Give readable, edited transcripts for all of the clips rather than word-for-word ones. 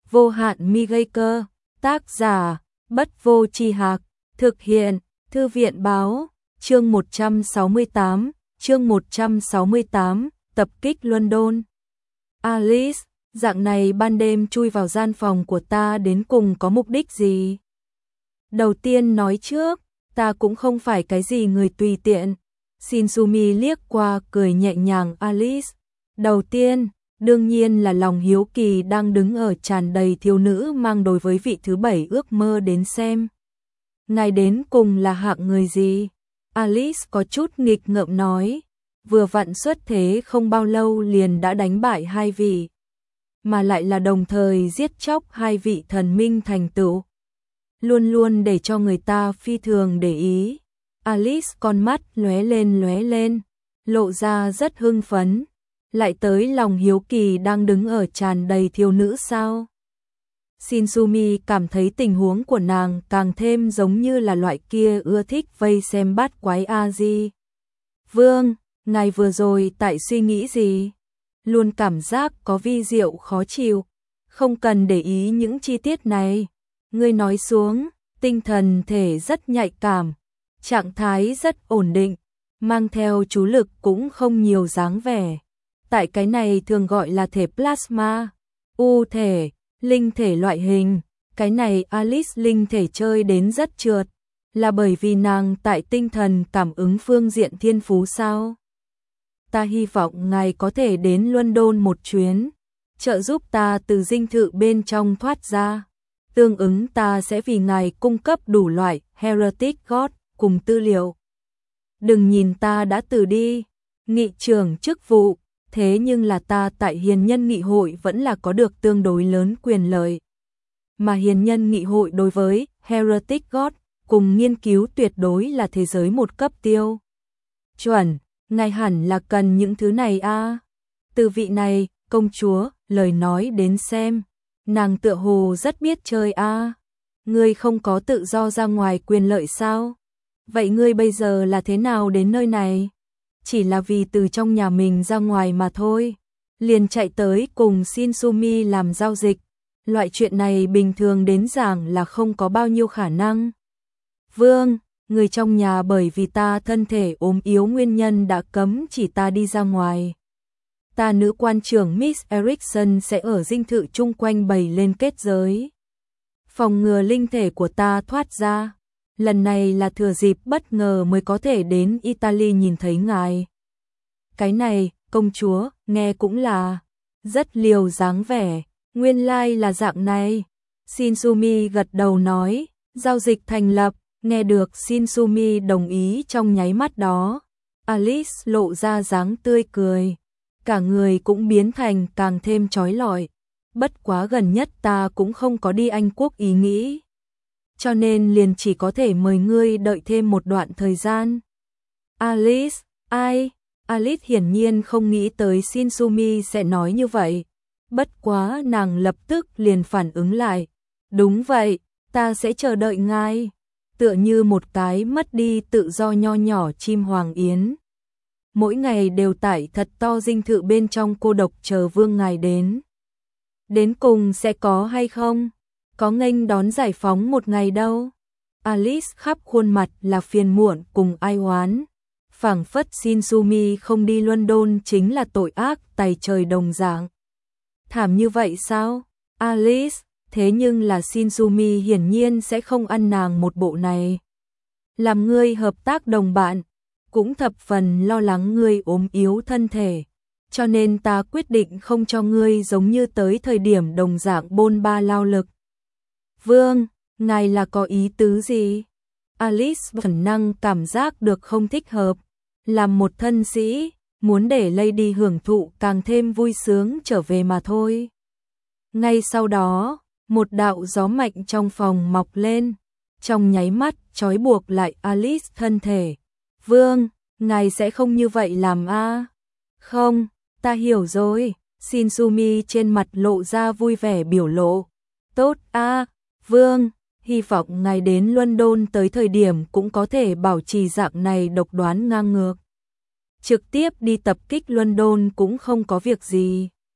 Vô hạn mi gây cơ. Tác giả Bất Vô Tri Hạc. Thực hiện Thư viện Báo. Chương 168, tập kích London. Alice, dạng này ban đêm chui vào gian phòng của ta đến cùng có mục đích gì? Đầu tiên nói trước, ta cũng không phải cái gì người tùy tiện. Shinsumi liếc qua cười nhẹ nhàng Alice. Đầu tiên, đương nhiên là lòng hiếu kỳ đang đứng ở tràn đầy thiếu nữ mang đối với vị thứ 7 ước mơ đến xem. Ngài đến cùng là hạng người gì? Alice có chút nghịch ngợm nói, vừa vặn xuất thế không bao lâu liền đã đánh bại hai vị, mà lại là đồng thời giết chóc hai vị thần minh thành tựu. Luôn luôn để cho người ta phi thường để ý. Alice con mắt lóe lên, lộ ra rất hưng phấn. Lại tới lòng hiếu kỳ đang đứng ở tràn đầy thiếu nữ sao? Shinsumi cảm thấy tình huống của nàng càng thêm giống như là loại kia ưa thích vây xem bát quái A-di. Vương, ngài vừa rồi tại suy nghĩ gì? Luôn cảm giác có vi diệu khó chịu. Không cần để ý những chi tiết này. Ngươi nói xuống, tinh thần thể rất nhạy cảm, trạng thái rất ổn định, mang theo chú lực cũng không nhiều dáng vẻ. Tại cái này thường gọi là thể plasma, u thể, linh thể loại hình. Cái này Alice linh thể chơi đến rất trượt, là bởi vì nàng tại tinh thần cảm ứng phương diện thiên phú sao? Ta hy vọng ngài có thể đến London một chuyến, trợ giúp ta từ dinh thự bên trong thoát ra. Tương ứng ta sẽ vì ngài cung cấp đủ loại Heretic God cùng tư liệu. Đừng nhìn ta đã từ đi, nghị trưởng chức vụ, thế nhưng là ta tại Hiền Nhân Nghị hội vẫn là có được tương đối lớn quyền lợi. Mà Hiền Nhân Nghị hội đối với Heretic God cùng nghiên cứu tuyệt đối là thế giới một cấp tiêu chuẩn, ngài hẳn là cần những thứ này a. Từ vị này, công chúa, lời nói đến xem, nàng tựa hồ rất biết chơi a. Ngươi không có tự do ra ngoài quyền lợi sao? Vậy ngươi bây giờ là thế nào đến nơi này? Chỉ là vì từ trong nhà mình ra ngoài mà thôi. Liền chạy tới cùng Shinsumi làm giao dịch. Loại chuyện này bình thường đến giảng là không có bao nhiêu khả năng. Vương, người trong nhà bởi vì ta thân thể ốm yếu nguyên nhân đã cấm chỉ ta đi ra ngoài. Ta nữ quan trưởng Miss Erickson sẽ ở dinh thự chung quanh bày lên kết giới, phòng ngừa linh thể của ta thoát ra. Lần này là thừa dịp bất ngờ mới có thể đến Italy nhìn thấy ngài. Cái này, công chúa, nghe cũng là rất liều dáng vẻ, nguyên lai là dạng này. Shinsumi gật đầu nói, giao dịch thành lập. Nghe được Shinsumi đồng ý trong nháy mắt đó, Alice lộ ra dáng tươi cười, cả người cũng biến thành càng thêm chói lọi. Bất quá gần nhất ta cũng không có đi Anh quốc ý nghĩ, cho nên liền chỉ có thể mời ngươi đợi thêm một đoạn thời gian. Alice, ai? Alice hiển nhiên không nghĩ tới Shinsumi sẽ nói như vậy. Bất quá nàng lập tức liền phản ứng lại. Đúng vậy, ta sẽ chờ đợi ngài. Tựa như một cái mất đi tự do nho nhỏ chim hoàng yến. Mỗi ngày đều tại thật to dinh thự bên trong cô độc chờ vương ngài đến. Đến cùng sẽ có hay không? Có nghênh đón giải phóng một ngày đâu. Alice khắp khuôn mặt là phiền muộn cùng ai oán. Phảng phất Shinsumi không đi London chính là tội ác tày trời đồng dạng. Thảm như vậy sao? Alice, thế nhưng là Shinsumi hiển nhiên sẽ không ăn nàng một bộ này. Làm ngươi hợp tác đồng bạn, cũng thập phần lo lắng ngươi ốm yếu thân thể. Cho nên ta quyết định không cho ngươi giống như tới thời điểm đồng dạng bôn ba lao lực. Vương, ngài là có ý tứ gì? Alice khẩn năng cảm giác được không thích hợp. Làm một thân sĩ, muốn để Lady hưởng thụ càng thêm vui sướng trở về mà thôi. Ngay sau đó, một đạo gió mạnh trong phòng mọc lên, trong nháy mắt trói buộc lại Alice thân thể. Vương, ngài sẽ không như vậy làm a? Không, ta hiểu rồi. Shinsumi trên mặt lộ ra vui vẻ biểu lộ. Tốt a, Vương, hy vọng ngài đến London tới thời điểm cũng có thể bảo trì dạng này độc đoán ngang ngược. Trực tiếp đi tập kích London cũng không có việc gì.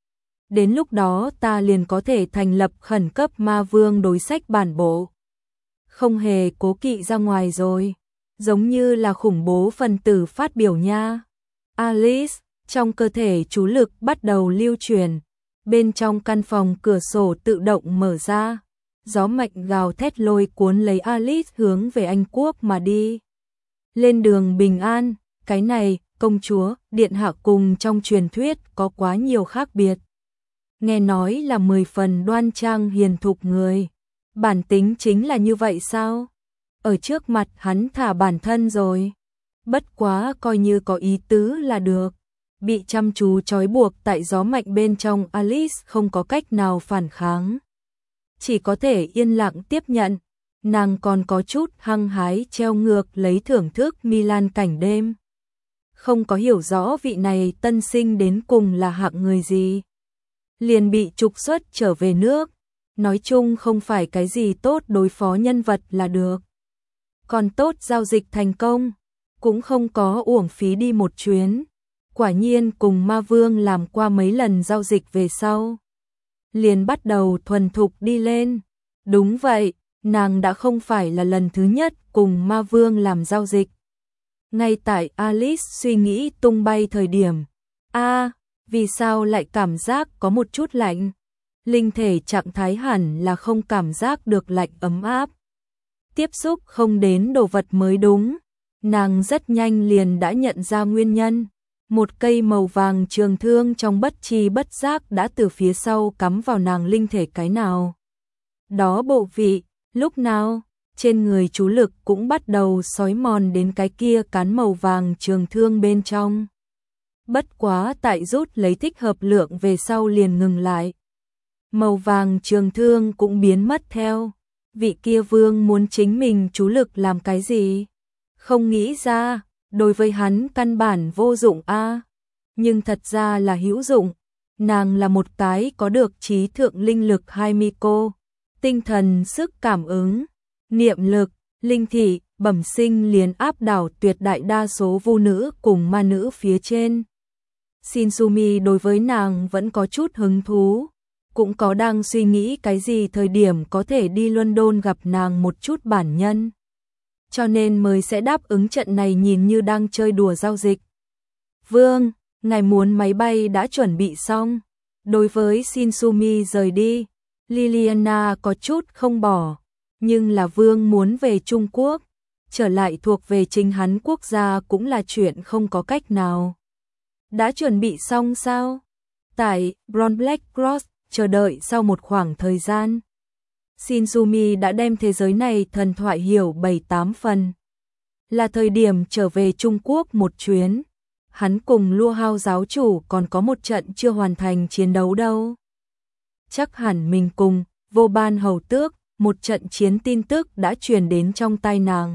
đến lúc đó ta liền có thể thành lập khẩn cấp ma vương đối sách bản bộ. Không hề cố kỵ ra ngoài rồi, giống như là khủng bố phần tử phát biểu nha. Alice, trong cơ thể chú lực bắt đầu lưu truyền, bên trong căn phòng cửa sổ tự động mở ra, gió mạnh gào thét lôi cuốn lấy Alice hướng về Anh Quốc mà đi. Lên đường bình an, cái này, công chúa, điện hạ cùng trong truyền thuyết có quá nhiều khác biệt. Nghe nói là 10 phần đoan trang hiền thục người. Bản tính chính là như vậy sao? Ở trước mặt hắn thả bản thân rồi. Bất quá coi như có ý tứ là được. Bị chăm chú trói buộc tại gió mạnh bên trong, Alice không có cách nào phản kháng. Chỉ có thể yên lặng tiếp nhận. Nàng còn có chút hăng hái treo ngược lấy thưởng thức Milan cảnh đêm. Không có hiểu rõ vị này tân sinh đến cùng là hạng người gì. Liền bị trục xuất trở về nước. Nói chung không phải cái gì tốt đối phó nhân vật là được. Còn tốt giao dịch thành công, cũng không có uổng phí đi một chuyến. Quả nhiên cùng ma vương làm qua mấy lần giao dịch về sau, liền bắt đầu thuần thục đi lên. Đúng vậy, nàng đã không phải là lần thứ nhất cùng ma vương làm giao dịch. Ngay tại Alice suy nghĩ tung bay thời điểm, vì sao lại cảm giác có một chút lạnh? Linh thể trạng thái hẳn là không cảm giác được lạnh ấm áp. Tiếp xúc không đến đồ vật mới đúng. Nàng rất nhanh liền đã nhận ra nguyên nhân. Một cây màu vàng trường thương trong bất tri bất giác đã từ phía sau cắm vào nàng linh thể cái nào. Đó bộ vị, lúc nào, trên người chú lực cũng bắt đầu xói mòn đến cái kia cán màu vàng trường thương bên trong. Bất quá tại rút lấy thích hợp lượng về sau liền ngừng lại. Màu vàng trường thương cũng biến mất theo. Vị kia vương muốn chính mình chú lực làm cái gì? Không nghĩ ra, đối với hắn căn bản vô dụng nhưng thật ra là hữu dụng. Nàng là một cái có được trí thượng linh lực 20 cô, tinh thần sức cảm ứng, niệm lực, linh thị, bẩm sinh liền áp đảo tuyệt đại đa số vu nữ cùng ma nữ phía trên. Shinsumi đối với nàng vẫn có chút hứng thú, cũng có đang suy nghĩ cái gì thời điểm có thể đi London gặp nàng một chút bản nhân. Cho nên mới sẽ đáp ứng trận này nhìn như đang chơi đùa giao dịch. Vương, ngài muốn máy bay đã chuẩn bị xong. Đối với Shinsumi rời đi, Liliana có chút không bỏ, nhưng là vương muốn về Trung Quốc, trở lại thuộc về chính hắn quốc gia cũng là chuyện không có cách nào. Đã chuẩn bị xong sao? Tại Bron Black Cross, chờ đợi sau một khoảng thời gian. Shinsumi đã đem thế giới này thần thoại hiểu 7-8 phần. Là thời điểm trở về Trung Quốc một chuyến. Hắn cùng Lua Hao giáo chủ còn có một trận chưa hoàn thành chiến đấu đâu. Chắc hẳn mình cùng Vô Ban hầu tước, một trận chiến tin tức đã truyền đến trong tai nàng.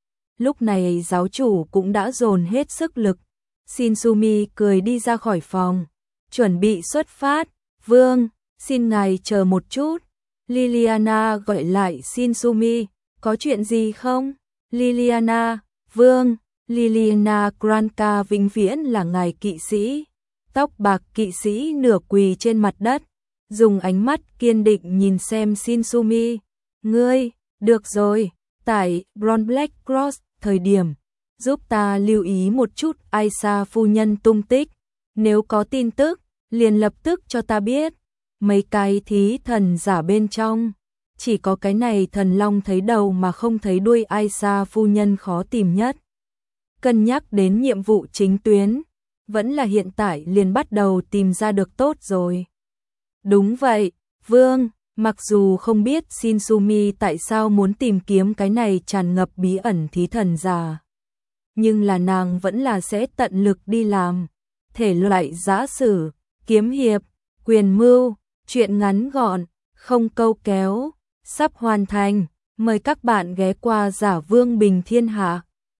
Lúc này giáo chủ cũng đã dồn hết sức lực. Shinsumi cười đi ra khỏi phòng, chuẩn bị xuất phát. Vương, xin ngài chờ một chút. Liliana gọi lại Shinsumi, có chuyện gì không? Liliana, vương, Liliana Granca vĩnh viễn là ngài kỵ sĩ. Tóc bạc kỵ sĩ nửa quỳ trên mặt đất, dùng ánh mắt kiên định nhìn xem Shinsumi. Ngươi, được rồi, tại Bron Black Cross, thời điểm, giúp ta lưu ý một chút Aisha phu nhân tung tích. Nếu có tin tức, liền lập tức cho ta biết. Mấy cái thí thần giả bên trong, chỉ có cái này thần long thấy đầu mà không thấy đuôi Aisha phu nhân khó tìm nhất. Cân nhắc đến nhiệm vụ chính tuyến, vẫn là hiện tại liền bắt đầu tìm ra được tốt rồi. Đúng vậy, vương, mặc dù không biết Shinsumi tại sao muốn tìm kiếm cái này tràn ngập bí ẩn thí thần giả, nhưng là nàng vẫn là sẽ tận lực đi làm. Thể loại giã sử, kiếm hiệp, quyền mưu, chuyện ngắn gọn, không câu kéo, sắp hoàn thành. Mời các bạn ghé qua Giả Vương Bình Thiên Hạ.